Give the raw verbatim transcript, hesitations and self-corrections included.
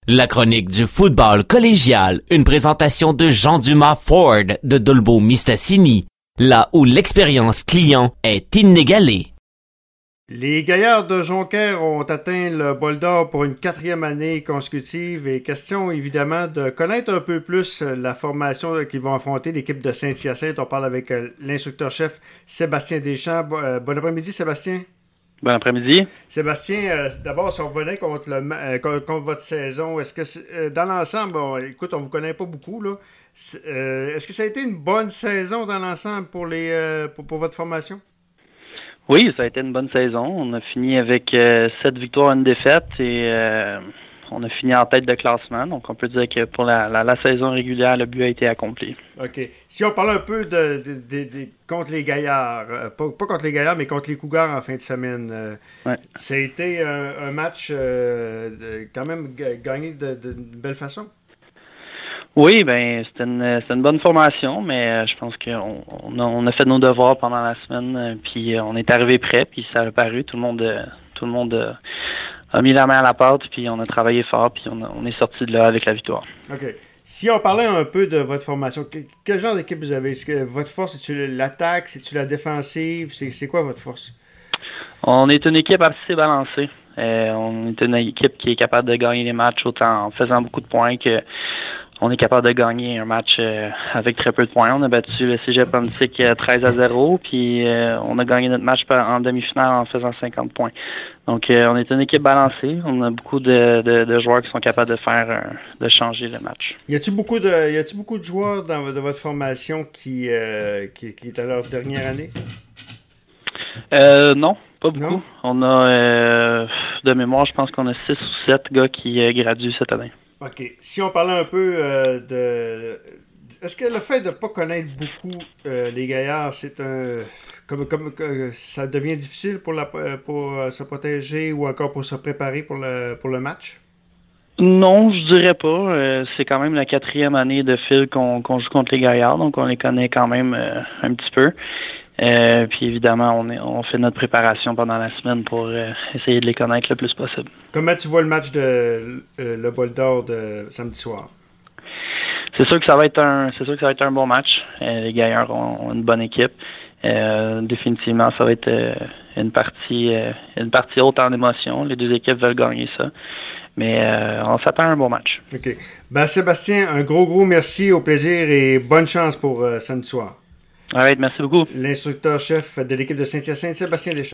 La chronique du football collégial, une présentation de Jean Dumas Ford de Dolbeau-Mistassini, là où l'expérience client est inégalée. Les Gaillards de Jonquière ont atteint le bol d'or pour une quatrième année consécutive et question évidemment de connaître un peu plus la formation qu'ils vont affronter, l'équipe de Saint-Hyacinthe. On parle avec l'instructeur-chef Sébastien Deschamps. Bon après-midi Sébastien. Bon après-midi. Sébastien, euh, d'abord, si on revenait contre, le, euh, contre, contre votre saison, est-ce que euh, dans l'ensemble, bon, écoute, on ne vous connaît pas beaucoup, là. Euh, est-ce que ça a été une bonne saison dans l'ensemble pour, les, euh, pour, pour votre formation? Oui, ça a été une bonne saison. On a fini avec euh, sept victoires, une défaite et euh, on a fini en tête de classement. Donc, on peut dire que pour la, la, la saison régulière, le but a été accompli. OK. Si on parle un peu de, de, de, de contre les Gaillards, euh, pas, pas contre les Gaillards, mais contre les Cougars en fin de semaine, euh, ouais. ça a été un, un match euh, de, quand même g- gagné de, de, de belle façon. Oui, ben c'était une, c'était une bonne formation, mais euh, je pense qu'on on a, on a fait nos devoirs pendant la semaine, euh, puis euh, on est arrivé prêt, puis ça a paru. Tout le monde, euh, tout le monde euh, a mis la main à la pâte, puis on a travaillé fort, puis on, a, on est sorti de là avec la victoire. OK. Si on parlait un peu de votre formation, que, quel genre d'équipe vous avez? Est-ce que votre force, c'est-tu l'attaque, c'est-tu la défensive? C'est, c'est quoi votre force? On est une équipe assez balancée. Euh, on est une équipe qui est capable de gagner les matchs autant en faisant beaucoup de points que on est capable de gagner un match euh, avec très peu de points. On a battu le Cégep Pontic treize à zéro, puis euh, on a gagné notre match en demi-finale en faisant cinquante points. Donc, euh, on est une équipe balancée. On a beaucoup de, de, de joueurs qui sont capables de faire, euh, de changer le match. Y a-t-il beaucoup de, y a-t-il beaucoup de joueurs dans de votre formation qui, euh, qui, qui est à leur dernière année? Euh, non, pas beaucoup. Non? On a, euh, de mémoire, je pense qu'on a six ou sept gars qui euh, graduent cette année. OK. Si on parlait un peu euh, de... Est-ce que le fait de ne pas connaître beaucoup euh, les Gaillards, c'est un... Comme, comme euh, ça devient difficile pour, la, pour euh, se protéger ou encore pour se préparer pour le, pour le match? Non, je dirais pas. Euh, c'est quand même la quatrième année de fil qu'on, qu'on joue contre les Gaillards, donc on les connaît quand même euh, un petit peu. Euh, puis évidemment, on, est, on fait notre préparation pendant la semaine pour euh, essayer de les connaître le plus possible. Comment tu vois le match de euh, le Bol d'Or de samedi soir? C'est sûr que ça va être un, c'est sûr que ça va être un bon match. Euh, les Gaillards ont, ont une bonne équipe. Euh, définitivement, ça va être euh, une partie, euh, une partie haute en émotion. Les deux équipes veulent gagner ça. Mais euh, on s'attend à un bon match. OK. Ben, Sébastien, un gros, gros merci, au plaisir et bonne chance pour euh, samedi soir. All right, merci beaucoup. L'instructeur-chef de l'équipe de Saint-Hyacinthe, Sébastien Deschamps.